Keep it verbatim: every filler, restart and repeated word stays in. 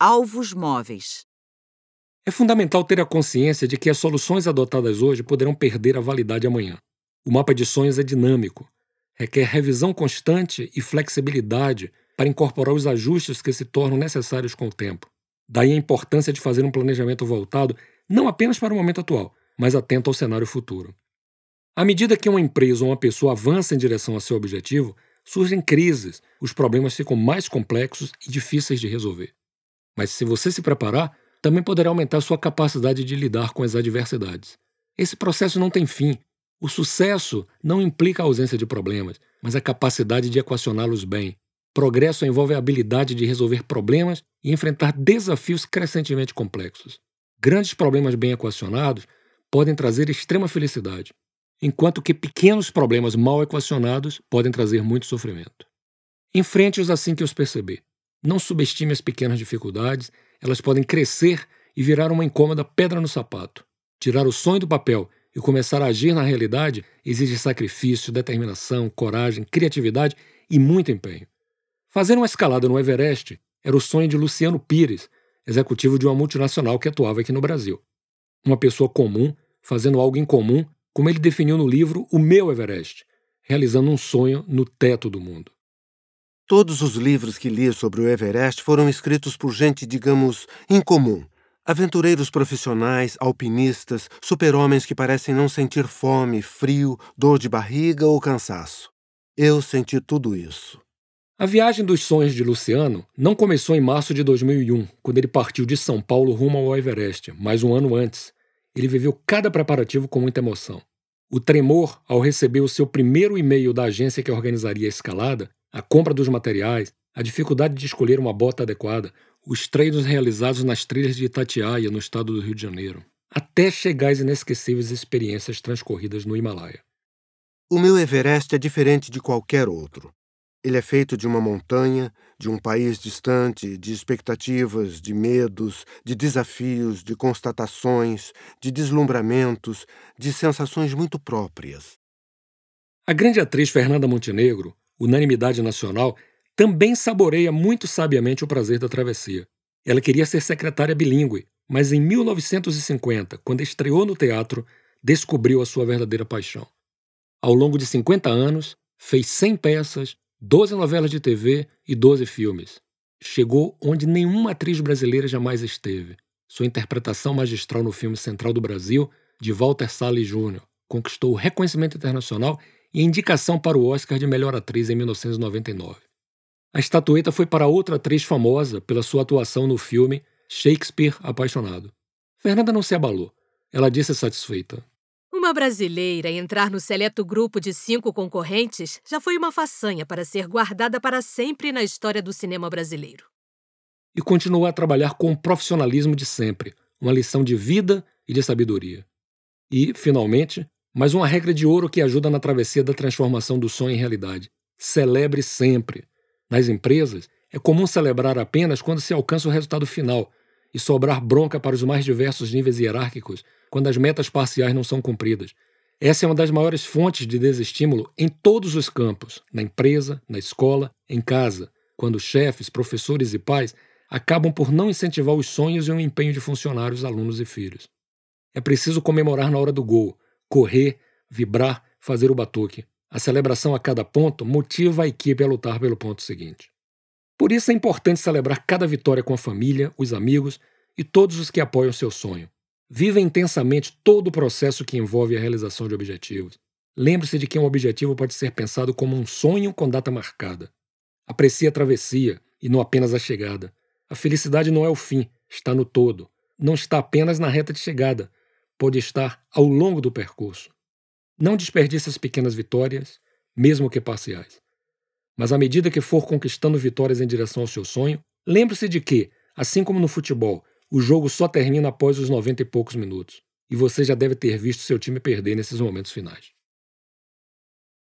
Alvos móveis. É fundamental ter a consciência de que as soluções adotadas hoje poderão perder a validade amanhã. O mapa de sonhos é dinâmico, requer revisão constante e flexibilidade para incorporar os ajustes que se tornam necessários com o tempo. Daí a importância de fazer um planejamento voltado não apenas para o momento atual, mas atento ao cenário futuro. À medida que uma empresa ou uma pessoa avança em direção a seu objetivo, surgem crises, os problemas ficam mais complexos e difíceis de resolver. Mas se você se preparar, também poderá aumentar sua capacidade de lidar com as adversidades. Esse processo não tem fim. O sucesso não implica a ausência de problemas, mas a capacidade de equacioná-los bem. Progresso envolve a habilidade de resolver problemas e enfrentar desafios crescentemente complexos. Grandes problemas bem equacionados podem trazer extrema felicidade, enquanto que pequenos problemas mal equacionados podem trazer muito sofrimento. Enfrente-os assim que os perceber. Não subestime as pequenas dificuldades, elas podem crescer e virar uma incômoda pedra no sapato. Tirar o sonho do papel e começar a agir na realidade exige sacrifício, determinação, coragem, criatividade e muito empenho. Fazer uma escalada no Everest era o sonho de Luciano Pires, executivo de uma multinacional que atuava aqui no Brasil. Uma pessoa comum, fazendo algo incomum, como ele definiu no livro O Meu Everest, realizando um sonho no teto do mundo. Todos os livros que li sobre o Everest foram escritos por gente, digamos, incomum. Aventureiros profissionais, alpinistas, super-homens que parecem não sentir fome, frio, dor de barriga ou cansaço. Eu senti tudo isso. A viagem dos sonhos de Luciano não começou em março de dois mil e um, quando ele partiu de São Paulo rumo ao Everest, mas um ano antes. Ele viveu cada preparativo com muita emoção. O tremor ao receber o seu primeiro e-mail da agência que organizaria a escalada, a compra dos materiais, a dificuldade de escolher uma bota adequada, os treinos realizados nas trilhas de Itatiaia, no estado do Rio de Janeiro, até chegar às inesquecíveis experiências transcorridas no Himalaia. O meu Everest é diferente de qualquer outro. Ele é feito de uma montanha, de um país distante, de expectativas, de medos, de desafios, de constatações, de deslumbramentos, de sensações muito próprias. A grande atriz Fernanda Montenegro, unanimidade nacional, também saboreia muito sabiamente o prazer da travessia. Ela queria ser secretária bilíngue, mas em mil novecentos e cinquenta, quando estreou no teatro, descobriu a sua verdadeira paixão. Ao longo de cinquenta anos, fez cem peças, doze novelas de T V e doze filmes. Chegou onde nenhuma atriz brasileira jamais esteve. Sua interpretação magistral no filme Central do Brasil, de Walter Salles Júnior, conquistou o reconhecimento internacional e a indicação para o Oscar de melhor atriz em mil novecentos e noventa e nove. A estatueta foi para outra atriz famosa pela sua atuação no filme Shakespeare Apaixonado. Fernanda não se abalou. Ela disse satisfeita: Uma brasileira entrar no seleto grupo de cinco concorrentes já foi uma façanha para ser guardada para sempre na história do cinema brasileiro. E continuou a trabalhar com o profissionalismo de sempre, uma lição de vida e de sabedoria. E, finalmente, mais uma regra de ouro que ajuda na travessia da transformação do sonho em realidade. Celebre sempre. Nas empresas, é comum celebrar apenas quando se alcança o resultado final e sobrar bronca para os mais diversos níveis hierárquicos quando as metas parciais não são cumpridas. Essa é uma das maiores fontes de desestímulo em todos os campos, na empresa, na escola, em casa, quando chefes, professores e pais acabam por não incentivar os sonhos e o empenho de funcionários, alunos e filhos. É preciso comemorar na hora do gol, correr, vibrar, fazer o batuque. A celebração a cada ponto motiva a equipe a lutar pelo ponto seguinte. Por isso é importante celebrar cada vitória com a família, os amigos e todos os que apoiam seu sonho. Viva intensamente todo o processo que envolve a realização de objetivos. Lembre-se de que um objetivo pode ser pensado como um sonho com data marcada. Aprecie a travessia e não apenas a chegada. A felicidade não é o fim, está no todo. Não está apenas na reta de chegada, pode estar ao longo do percurso. Não desperdice as pequenas vitórias, mesmo que parciais. Mas à medida que for conquistando vitórias em direção ao seu sonho, lembre-se de que, assim como no futebol, o jogo só termina após os noventa e poucos minutos. E você já deve ter visto seu time perder nesses momentos finais.